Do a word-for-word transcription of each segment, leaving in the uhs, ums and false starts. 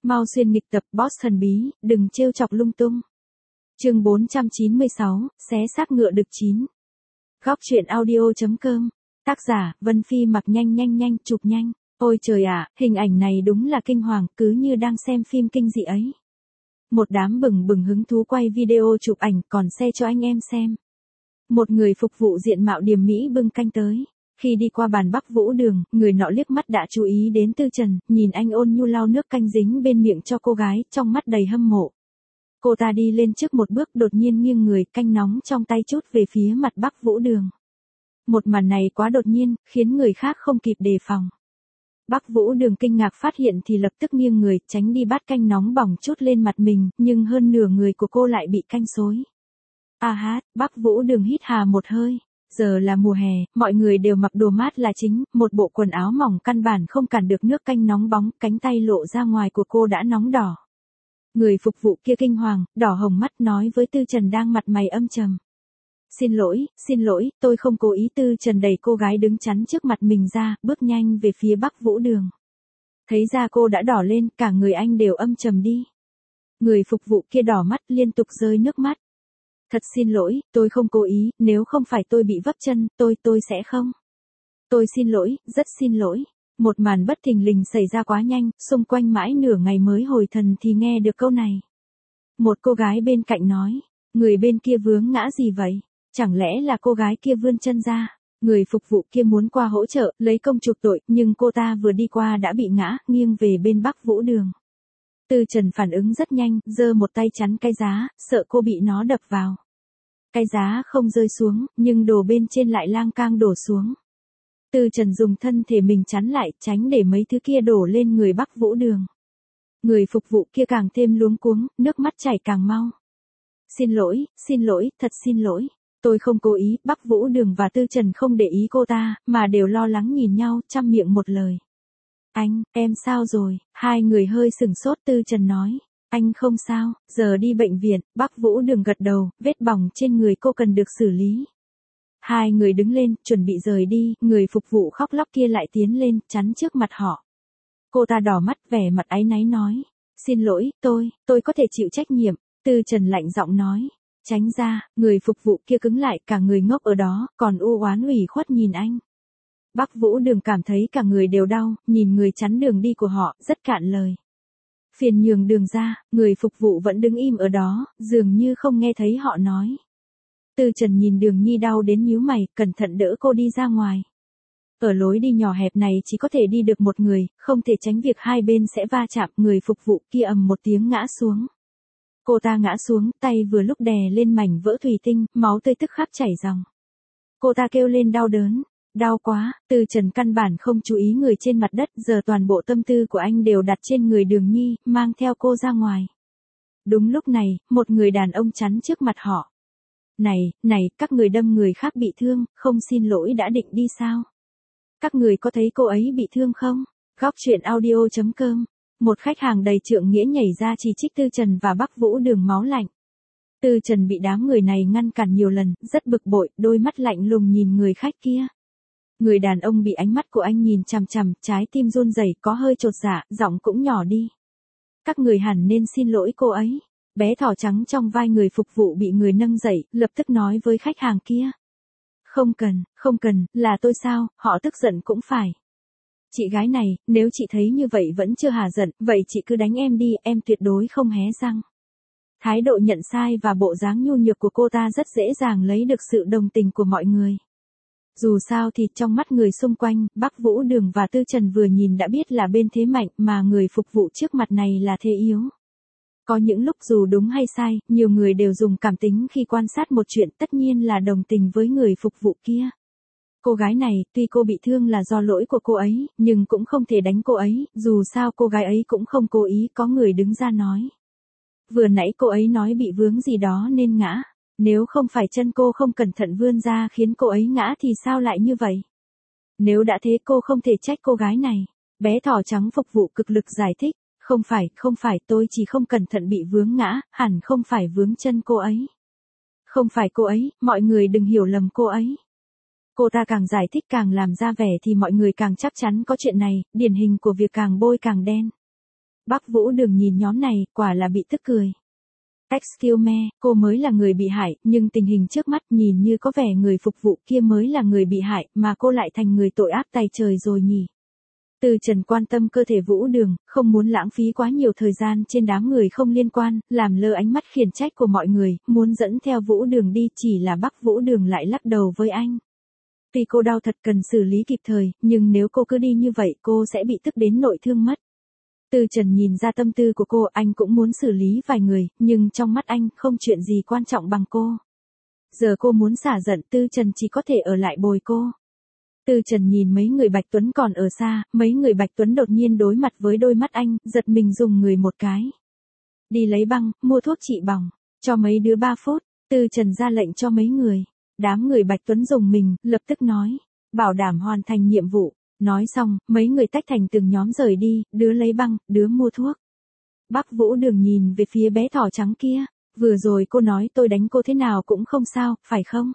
Mau xuyên nghịch tập boss thần bí, đừng trêu chọc lung tung. Chương bốn trăm chín mươi sáu, xé xác ngựa đực chín. Góc truyện audio.com. Tác giả, Vân Phi mặc nhanh nhanh nhanh, chụp nhanh. Ôi trời ạ, hình ảnh này đúng là kinh hoàng, cứ như đang xem phim kinh dị ấy. Một đám bừng bừng hứng thú quay video chụp ảnh, còn xe cho anh em xem. Một người phục vụ diện mạo điềm mỹ bưng canh tới. Khi đi qua bàn Bắc Vũ Đường, người nọ liếc mắt đã chú ý đến Tư Trần, nhìn anh ôn nhu lau nước canh dính bên miệng cho cô gái, trong mắt đầy hâm mộ. Cô ta đi lên trước một bước, đột nhiên nghiêng người, canh nóng trong tay chút về phía mặt Bắc Vũ Đường. Một màn này quá đột nhiên, khiến người khác không kịp đề phòng. Bắc Vũ Đường kinh ngạc phát hiện thì lập tức nghiêng người, tránh đi bát canh nóng bỏng chút lên mặt mình, nhưng hơn nửa người của cô lại bị canh xối. A hát, Bắc Vũ Đường hít hà một hơi. Giờ là mùa hè, mọi người đều mặc đồ mát là chính, một bộ quần áo mỏng căn bản không cản được nước canh nóng bóng, cánh tay lộ ra ngoài của cô đã nóng đỏ. Người phục vụ kia kinh hoàng, đỏ hồng mắt nói với Tư Trần đang mặt mày âm trầm. Xin lỗi, xin lỗi, tôi không cố ý. Tư Trần đẩy cô gái đứng chắn trước mặt mình ra, bước nhanh về phía Bắc Vũ Đường. Thấy da cô đã đỏ lên, cả người anh đều âm trầm đi. Người phục vụ kia đỏ mắt liên tục rơi nước mắt. Thật xin lỗi, tôi không cố ý, nếu không phải tôi bị vấp chân, tôi, tôi sẽ không. Tôi xin lỗi, rất xin lỗi. Một màn bất thình lình xảy ra quá nhanh, xung quanh mãi nửa ngày mới hồi thần thì nghe được câu này. Một cô gái bên cạnh nói, người bên kia vướng ngã gì vậy? Chẳng lẽ là cô gái kia vươn chân ra? Người phục vụ kia muốn qua hỗ trợ, lấy công chuộc tội, nhưng cô ta vừa đi qua đã bị ngã, nghiêng về bên Bắc Vũ Đường. Tư Trần phản ứng rất nhanh, giơ một tay chắn cái giá, sợ cô bị nó đập vào. Cái giá không rơi xuống, nhưng đồ bên trên lại lang cang đổ xuống. Tư Trần dùng thân thể mình chắn lại, tránh để mấy thứ kia đổ lên người Bắc Vũ Đường. Người phục vụ kia càng thêm luống cuống, nước mắt chảy càng mau. Xin lỗi, xin lỗi, thật xin lỗi. Tôi không cố ý. Bắc Vũ Đường và Tư Trần không để ý cô ta, mà đều lo lắng nhìn nhau, trăm miệng một lời. Anh, em sao rồi? Hai người hơi sửng sốt. Tư Trần nói. Anh không sao, giờ đi bệnh viện. Bắc Vũ Đường gật đầu, vết bỏng trên người cô cần được xử lý. Hai người đứng lên, chuẩn bị rời đi, người phục vụ khóc lóc kia lại tiến lên, chắn trước mặt họ. Cô ta đỏ mắt, vẻ mặt áy náy nói. Xin lỗi, tôi, tôi có thể chịu trách nhiệm. Tư Trần lạnh giọng nói. Tránh ra, người phục vụ kia cứng lại, cả người ngốc ở đó, còn u oán ủy khuất nhìn anh. Bắc Vũ Đường cảm thấy cả người đều đau, nhìn người chắn đường đi của họ, rất cạn lời. Phiền nhường đường ra, người phục vụ vẫn đứng im ở đó, dường như không nghe thấy họ nói. Tư Trần nhìn Đường Nhi đau đến nhíu mày, cẩn thận đỡ cô đi ra ngoài. Ở lối đi nhỏ hẹp này chỉ có thể đi được một người, không thể tránh việc hai bên sẽ va chạm. Người phục vụ kia ầm một tiếng ngã xuống. Cô ta ngã xuống, tay vừa lúc đè lên mảnh vỡ thủy tinh, máu tươi tức khắc chảy ròng. Cô ta kêu lên đau đớn. Đau quá. Tư Trần căn bản không chú ý người trên mặt đất, giờ toàn bộ tâm tư của anh đều đặt trên người Đường Nhi, mang theo cô ra ngoài. Đúng lúc này, một người đàn ông chắn trước mặt họ. Này, này, các người đâm người khác bị thương, không xin lỗi đã định đi sao? Các người có thấy cô ấy bị thương không? Góc truyện audio.com. Một khách hàng đầy trượng nghĩa nhảy ra chỉ trích Tư Trần và Bắc Vũ Đường máu lạnh. Tư Trần bị đám người này ngăn cản nhiều lần, rất bực bội, đôi mắt lạnh lùng nhìn người khách kia. Người đàn ông bị ánh mắt của anh nhìn chằm chằm, trái tim run rẩy, có hơi chột dạ, giọng cũng nhỏ đi. Các người hẳn nên xin lỗi cô ấy. Bé thỏ trắng trong vai người phục vụ bị người nâng dậy, lập tức nói với khách hàng kia. Không cần, không cần, là tôi sao, họ tức giận cũng phải. Chị gái này, nếu chị thấy như vậy vẫn chưa hả giận, vậy chị cứ đánh em đi, em tuyệt đối không hé răng. Thái độ nhận sai và bộ dáng nhu nhược của cô ta rất dễ dàng lấy được sự đồng tình của mọi người. Dù sao thì trong mắt người xung quanh, Bắc Vũ Đường và Tư Trần vừa nhìn đã biết là bên thế mạnh, mà người phục vụ trước mặt này là thế yếu. Có những lúc dù đúng hay sai, nhiều người đều dùng cảm tính khi quan sát một chuyện, tất nhiên là đồng tình với người phục vụ kia. Cô gái này, tuy cô bị thương là do lỗi của cô ấy, nhưng cũng không thể đánh cô ấy, dù sao cô gái ấy cũng không cố ý. Có người đứng ra nói. Vừa nãy cô ấy nói bị vướng gì đó nên ngã. Nếu không phải chân cô không cẩn thận vươn ra khiến cô ấy ngã thì sao lại như vậy? Nếu đã thế cô không thể trách cô gái này. Bé thỏ trắng phục vụ cực lực giải thích. Không phải, không phải, tôi chỉ không cẩn thận bị vướng ngã, hẳn không phải vướng chân cô ấy. Không phải cô ấy, mọi người đừng hiểu lầm cô ấy. Cô ta càng giải thích càng làm ra vẻ thì mọi người càng chắc chắn có chuyện này, điển hình của việc càng bôi càng đen. Bắc Vũ Đường nhìn nhóm này, quả là bị tức cười. Excuse me, cô mới là người bị hại, nhưng tình hình trước mắt nhìn như có vẻ người phục vụ kia mới là người bị hại, mà cô lại thành người tội ác tày trời rồi nhỉ. Từ Trần quan tâm cơ thể Vũ Đường, không muốn lãng phí quá nhiều thời gian trên đám người không liên quan, làm lơ ánh mắt khiển trách của mọi người, muốn dẫn theo Vũ Đường đi, chỉ là Bắc Vũ Đường lại lắc đầu với anh. Tuy cô đau thật cần xử lý kịp thời, nhưng nếu cô cứ đi như vậy cô sẽ bị tức đến nội thương mất. Từ Trần nhìn ra tâm tư của cô, anh cũng muốn xử lý vài người, nhưng trong mắt anh không chuyện gì quan trọng bằng cô. Giờ cô muốn xả giận, Tư Trần chỉ có thể ở lại bồi cô. Từ Trần nhìn mấy người Bạch Tuấn còn ở xa, mấy người Bạch Tuấn đột nhiên đối mặt với đôi mắt anh, giật mình dùng người một cái. Đi lấy băng, mua thuốc trị bỏng, cho mấy đứa ba phút, Từ Trần ra lệnh cho mấy người. Đám người Bạch Tuấn dùng mình, lập tức nói, bảo đảm hoàn thành nhiệm vụ. Nói xong, mấy người tách thành từng nhóm rời đi, đứa lấy băng, đứa mua thuốc. Bắc Vũ Đường nhìn về phía bé thỏ trắng kia, vừa rồi cô nói tôi đánh cô thế nào cũng không sao, phải không?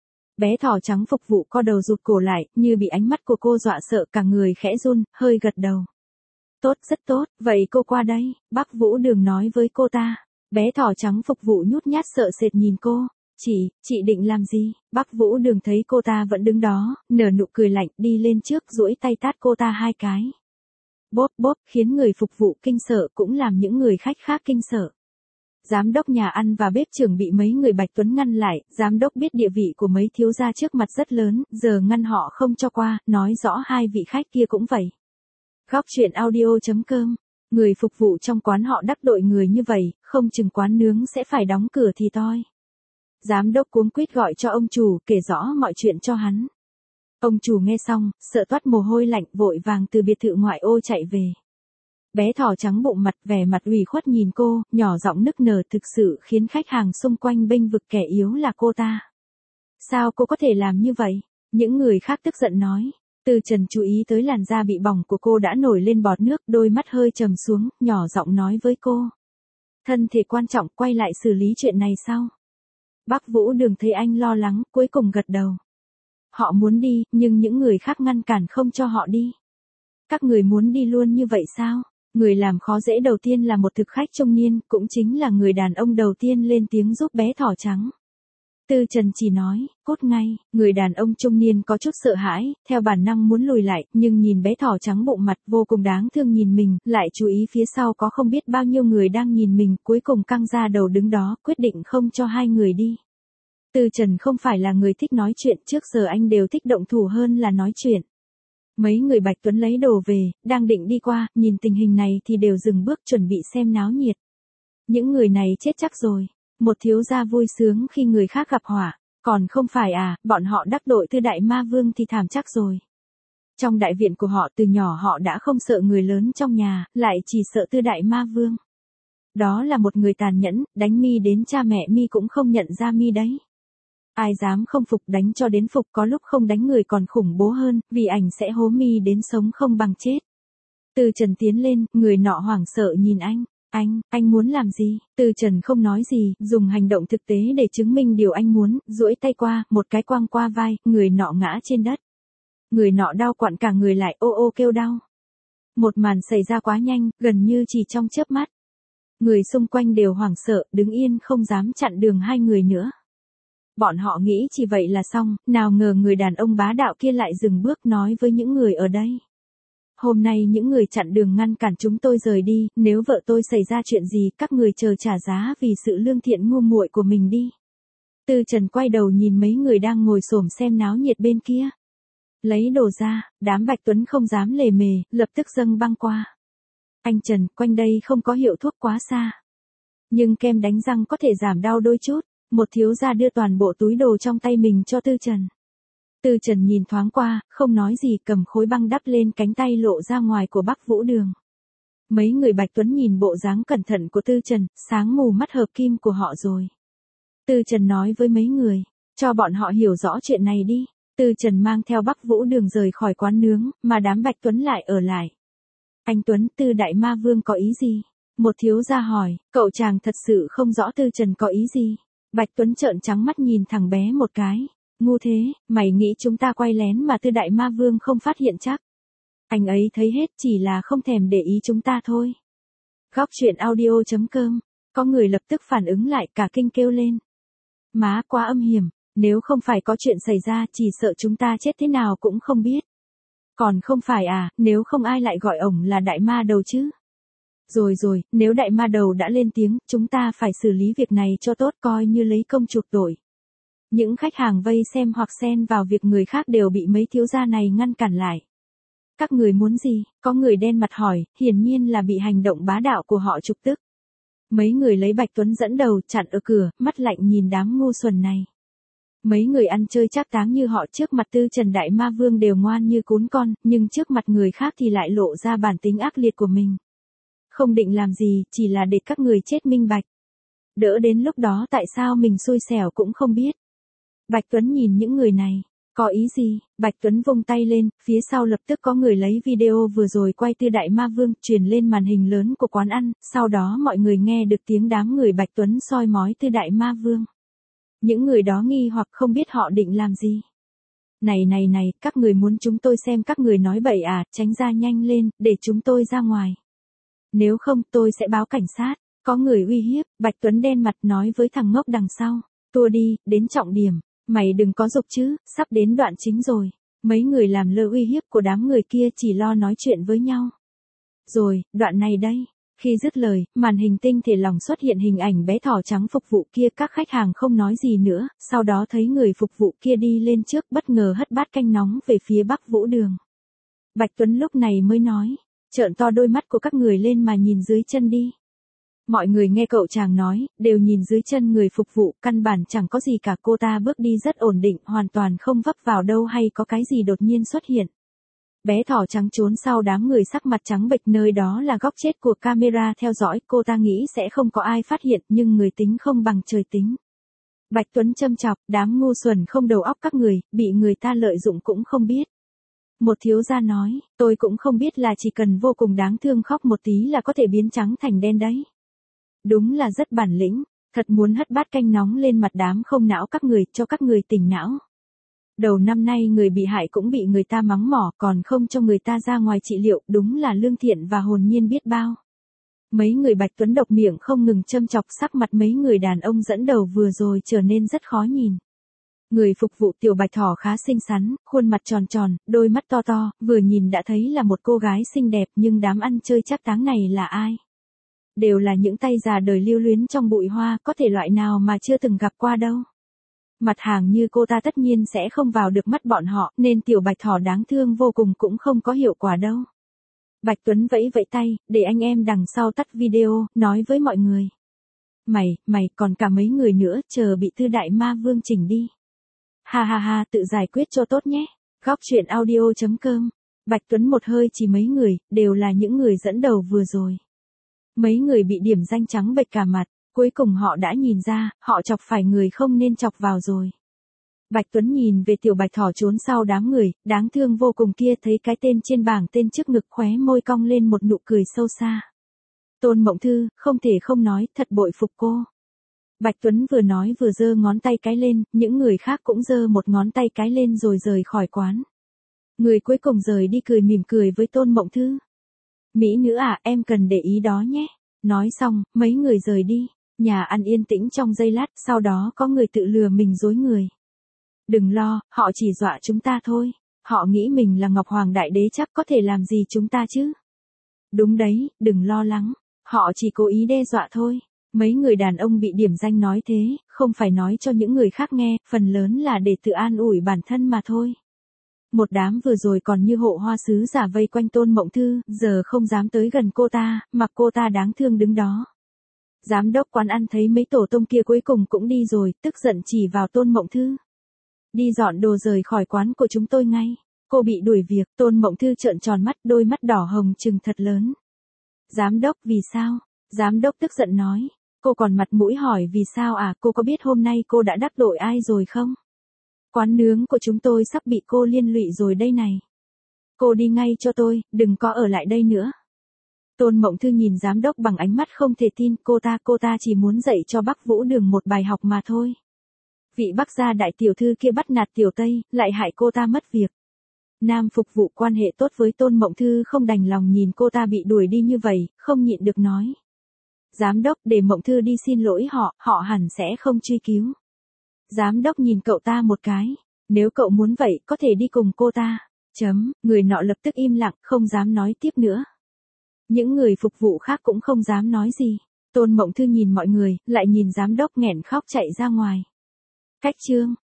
Bé thỏ trắng phục vụ co đầu rụt cổ lại, như bị ánh mắt của cô dọa sợ, cả người khẽ run, hơi gật đầu. Tốt, rất tốt, vậy cô qua đây, Bắc Vũ Đường nói với cô ta. Bé thỏ trắng phục vụ nhút nhát sợ sệt nhìn cô. Chị, chị định làm gì? Bắc Vũ Đường thấy cô ta vẫn đứng đó, nở nụ cười lạnh, đi lên trước duỗi tay tát cô ta hai cái. Bốp bốp, khiến người phục vụ kinh sợ, cũng làm những người khách khác kinh sợ. Giám đốc nhà ăn và bếp trưởng bị mấy người Bạch Tuấn ngăn lại, giám đốc biết địa vị của mấy thiếu gia trước mặt rất lớn, giờ ngăn họ không cho qua, nói rõ hai vị khách kia cũng vậy. Góc truyện audio chấm com, người phục vụ trong quán họ đắc tội người như vậy, không chừng quán nướng sẽ phải đóng cửa thì toi. Giám đốc cuống quýt gọi cho ông chủ, kể rõ mọi chuyện cho hắn. Ông chủ nghe xong, sợ toát mồ hôi lạnh, vội vàng từ biệt thự ngoại ô chạy về. Bé thỏ trắng bụng mặt, vẻ mặt ủy khuất nhìn cô, nhỏ giọng nức nở, thực sự khiến khách hàng xung quanh bênh vực kẻ yếu là cô ta. Sao cô có thể làm như vậy? Những người khác tức giận nói. Từ Trần chú ý tới làn da bị bỏng của cô đã nổi lên bọt nước, đôi mắt hơi trầm xuống, nhỏ giọng nói với cô. Thân thể quan trọng, quay lại xử lý chuyện này sau. Bắc Vũ Đường thấy anh lo lắng, cuối cùng gật đầu. Họ muốn đi, nhưng những người khác ngăn cản không cho họ đi. Các người muốn đi luôn như vậy sao? Người làm khó dễ đầu tiên là một thực khách trung niên, cũng chính là người đàn ông đầu tiên lên tiếng giúp bé thỏ trắng. Tư Trần chỉ nói, cốt ngay, người đàn ông trung niên có chút sợ hãi, theo bản năng muốn lùi lại, nhưng nhìn bé thỏ trắng bụng mặt vô cùng đáng thương nhìn mình, lại chú ý phía sau có không biết bao nhiêu người đang nhìn mình, cuối cùng căng ra đầu đứng đó, quyết định không cho hai người đi. Tư Trần không phải là người thích nói chuyện, trước giờ anh đều thích động thủ hơn là nói chuyện. Mấy người Bạch Tuấn lấy đồ về, đang định đi qua, nhìn tình hình này thì đều dừng bước chuẩn bị xem náo nhiệt. Những người này chết chắc rồi. Một thiếu gia vui sướng khi người khác gặp họa, còn không phải à, bọn họ đắc tội Tư Đại Ma Vương thì thảm chắc rồi. Trong đại viện của họ từ nhỏ họ đã không sợ người lớn trong nhà, lại chỉ sợ Tư Đại Ma Vương. Đó là một người tàn nhẫn, đánh mi đến cha mẹ mi cũng không nhận ra mi đấy. Ai dám không phục đánh cho đến phục, có lúc không đánh người còn khủng bố hơn, vì ảnh sẽ hố mi đến sống không bằng chết. Từ Trần tiến lên, người nọ hoảng sợ nhìn anh. Anh, anh muốn làm gì? Từ Trần không nói gì, dùng hành động thực tế để chứng minh điều anh muốn, duỗi tay qua, một cái quăng qua vai, người nọ ngã trên đất. Người nọ đau quặn cả người lại, ô ô kêu đau. Một màn xảy ra quá nhanh, gần như chỉ trong chớp mắt. Người xung quanh đều hoảng sợ, đứng yên không dám chặn đường hai người nữa. Bọn họ nghĩ chỉ vậy là xong, nào ngờ người đàn ông bá đạo kia lại dừng bước nói với những người ở đây. Hôm nay những người chặn đường ngăn cản chúng tôi rời đi, nếu vợ tôi xảy ra chuyện gì, các người chờ trả giá vì sự lương thiện ngu muội của mình đi. Tư Trần quay đầu nhìn mấy người đang ngồi xổm xem náo nhiệt bên kia. Lấy đồ ra, đám Bạch Tuấn không dám lề mề, lập tức dâng băng qua. Anh Trần, quanh đây không có hiệu thuốc quá xa. Nhưng kem đánh răng có thể giảm đau đôi chút. Một thiếu gia đưa toàn bộ túi đồ trong tay mình cho Tư Trần. Tư Trần nhìn thoáng qua, không nói gì, cầm khối băng đắp lên cánh tay lộ ra ngoài của Bắc Vũ Đường. Mấy người Bạch Tuấn nhìn bộ dáng cẩn thận của Tư Trần, sáng mù mắt hợp kim của họ rồi. Tư Trần nói với mấy người, cho bọn họ hiểu rõ chuyện này đi. Tư Trần mang theo Bắc Vũ Đường rời khỏi quán nướng, mà đám Bạch Tuấn lại ở lại. Anh Tuấn, Tư Đại Ma Vương có ý gì? Một thiếu gia hỏi, cậu chàng thật sự không rõ Tư Trần có ý gì. Bạch Tuấn trợn trắng mắt nhìn thằng bé một cái. Ngu thế, mày nghĩ chúng ta quay lén mà Tư Đại Ma Vương không phát hiện chắc. Anh ấy thấy hết, chỉ là không thèm để ý chúng ta thôi. Góc chuyện audio chấm com. Có người lập tức phản ứng lại cả kinh kêu lên. Má quá âm hiểm, nếu không phải có chuyện xảy ra chỉ sợ chúng ta chết thế nào cũng không biết. Còn không phải à, nếu không ai lại gọi ổng là đại ma đầu chứ. Rồi rồi, nếu đại ma đầu đã lên tiếng, chúng ta phải xử lý việc này cho tốt coi như lấy công chuộc tội. Những khách hàng vây xem hoặc xen vào việc người khác đều bị mấy thiếu gia này ngăn cản lại. Các người muốn gì? Có người đen mặt hỏi, hiển nhiên là bị hành động bá đạo của họ chọc tức. Mấy người lấy Bạch Tuấn dẫn đầu chặn ở cửa, mắt lạnh nhìn đám ngu xuẩn này. Mấy người ăn chơi trác táng như họ trước mặt Tư Trần Đại Ma Vương đều ngoan như cún con, nhưng trước mặt người khác thì lại lộ ra bản tính ác liệt của mình. Không định làm gì, chỉ là để các người chết minh bạch. Đỡ đến lúc đó tại sao mình xui xẻo cũng không biết. Bạch Tuấn nhìn những người này. Có ý gì? Bạch Tuấn vung tay lên, phía sau lập tức có người lấy video vừa rồi quay Tư Đại Ma Vương truyền lên màn hình lớn của quán ăn, sau đó mọi người nghe được tiếng đám người Bạch Tuấn soi mói Tư Đại Ma Vương. Những người đó nghi hoặc không biết họ định làm gì. Này này này, các người muốn chúng tôi xem các người nói bậy à, tránh ra nhanh lên, để chúng tôi ra ngoài. Nếu không tôi sẽ báo cảnh sát. Có người uy hiếp, Bạch Tuấn đen mặt nói với thằng ngốc đằng sau. Tua đi, đến trọng điểm. Mày đừng có dục chứ, sắp đến đoạn chính rồi. Mấy người làm lơ uy hiếp của đám người kia chỉ lo nói chuyện với nhau. Rồi, đoạn này đây. Khi dứt lời, màn hình tinh thể lỏng xuất hiện hình ảnh bé thỏ trắng phục vụ kia, các khách hàng không nói gì nữa, sau đó thấy người phục vụ kia đi lên trước bất ngờ hất bát canh nóng về phía Bắc Vũ Đường. Bạch Tuấn lúc này mới nói, trợn to đôi mắt của các người lên mà nhìn dưới chân đi. Mọi người nghe cậu chàng nói, đều nhìn dưới chân người phục vụ, căn bản chẳng có gì cả, cô ta bước đi rất ổn định, hoàn toàn không vấp vào đâu hay có cái gì đột nhiên xuất hiện. Bé thỏ trắng trốn sau đám người sắc mặt trắng bệch, nơi đó là góc chết của camera theo dõi, cô ta nghĩ sẽ không có ai phát hiện, nhưng người tính không bằng trời tính. Bạch Tuấn châm chọc, đám ngu xuẩn không đầu óc các người, bị người ta lợi dụng cũng không biết. Một thiếu gia nói, tôi cũng không biết là chỉ cần vô cùng đáng thương khóc một tí là có thể biến trắng thành đen đấy. Đúng là rất bản lĩnh, thật muốn hất bát canh nóng lên mặt đám không não các người, cho các người tỉnh não. Đầu năm nay người bị hại cũng bị người ta mắng mỏ, còn không cho người ta ra ngoài trị liệu, đúng là lương thiện và hồn nhiên biết bao. Mấy người Bạch Tuấn độc miệng không ngừng châm chọc, sắc mặt mấy người đàn ông dẫn đầu vừa rồi trở nên rất khó nhìn. Người phục vụ tiểu Bạch Thỏ khá xinh xắn, khuôn mặt tròn tròn, đôi mắt to to, vừa nhìn đã thấy là một cô gái xinh đẹp, nhưng đám ăn chơi trác táng này là ai? Đều là những tay già đời lưu luyến trong bụi hoa, có thể loại nào mà chưa từng gặp qua đâu. Mặt hàng như cô ta tất nhiên sẽ không vào được mắt bọn họ, nên tiểu Bạch Thỏ đáng thương vô cùng cũng không có hiệu quả đâu. Bạch Tuấn vẫy vẫy tay, để anh em đằng sau tắt video, nói với mọi người. Mày, mày, còn cả mấy người nữa, chờ bị Tư Đại Ma Vương chỉnh đi. Ha ha ha, tự giải quyết cho tốt nhé. Góc chuyện audio chấm com. Bạch Tuấn một hơi chỉ mấy người, đều là những người dẫn đầu vừa rồi. Mấy người bị điểm danh trắng bệch cả mặt, cuối cùng họ đã nhìn ra, họ chọc phải người không nên chọc vào rồi. Bạch Tuấn nhìn về tiểu Bạch Thỏ trốn sau đám người, đáng thương vô cùng kia, thấy cái tên trên bảng tên trước ngực, khóe môi cong lên một nụ cười sâu xa. Tôn Mộng Thư, không thể không nói, thật bội phục cô. Bạch Tuấn vừa nói vừa giơ ngón tay cái lên, những người khác cũng giơ một ngón tay cái lên rồi rời khỏi quán. Người cuối cùng rời đi cười mỉm cười với Tôn Mộng Thư. Mỹ nữ à, em cần để ý đó nhé. Nói xong, mấy người rời đi. Nhà ăn yên tĩnh trong giây lát, sau đó có người tự lừa mình dối người. Đừng lo, họ chỉ dọa chúng ta thôi. Họ nghĩ mình là Ngọc Hoàng Đại Đế, chắc có thể làm gì chúng ta chứ. Đúng đấy, đừng lo lắng. Họ chỉ cố ý đe dọa thôi. Mấy người đàn ông bị điểm danh nói thế, không phải nói cho những người khác nghe, phần lớn là để tự an ủi bản thân mà thôi. Một đám vừa rồi còn như hộ hoa sứ giả vây quanh Tôn Mộng Thư, giờ không dám tới gần cô ta, mặc cô ta đáng thương đứng đó. Giám đốc quán ăn thấy mấy tổ tông kia cuối cùng cũng đi rồi, tức giận chỉ vào Tôn Mộng Thư. Đi dọn đồ rời khỏi quán của chúng tôi ngay. Cô bị đuổi việc. Tôn Mộng Thư trợn tròn mắt, đôi mắt đỏ hồng trừng thật lớn. Giám đốc, vì sao? Giám đốc tức giận nói. Cô còn mặt mũi hỏi vì sao à, cô có biết hôm nay cô đã đắc tội ai rồi không? Quán nướng của chúng tôi sắp bị cô liên lụy rồi đây này. Cô đi ngay cho tôi, đừng có ở lại đây nữa. Tôn Mộng Thư nhìn giám đốc bằng ánh mắt không thể tin, cô ta, cô ta chỉ muốn dạy cho Bắc Vũ Đường một bài học mà thôi. Vị Bắc gia đại tiểu thư kia bắt nạt tiểu Tây, lại hại cô ta mất việc. Nam phục vụ quan hệ tốt với Tôn Mộng Thư không đành lòng nhìn cô ta bị đuổi đi như vậy, không nhịn được nói. Giám đốc, để Mộng Thư đi xin lỗi họ, họ hẳn sẽ không truy cứu. Giám đốc nhìn cậu ta một cái. Nếu cậu muốn vậy, có thể đi cùng cô ta. Chấm, người nọ lập tức im lặng, không dám nói tiếp nữa. Những người phục vụ khác cũng không dám nói gì. Tôn Mộng Thư nhìn mọi người, lại nhìn giám đốc nghẹn khóc chạy ra ngoài. Cách chương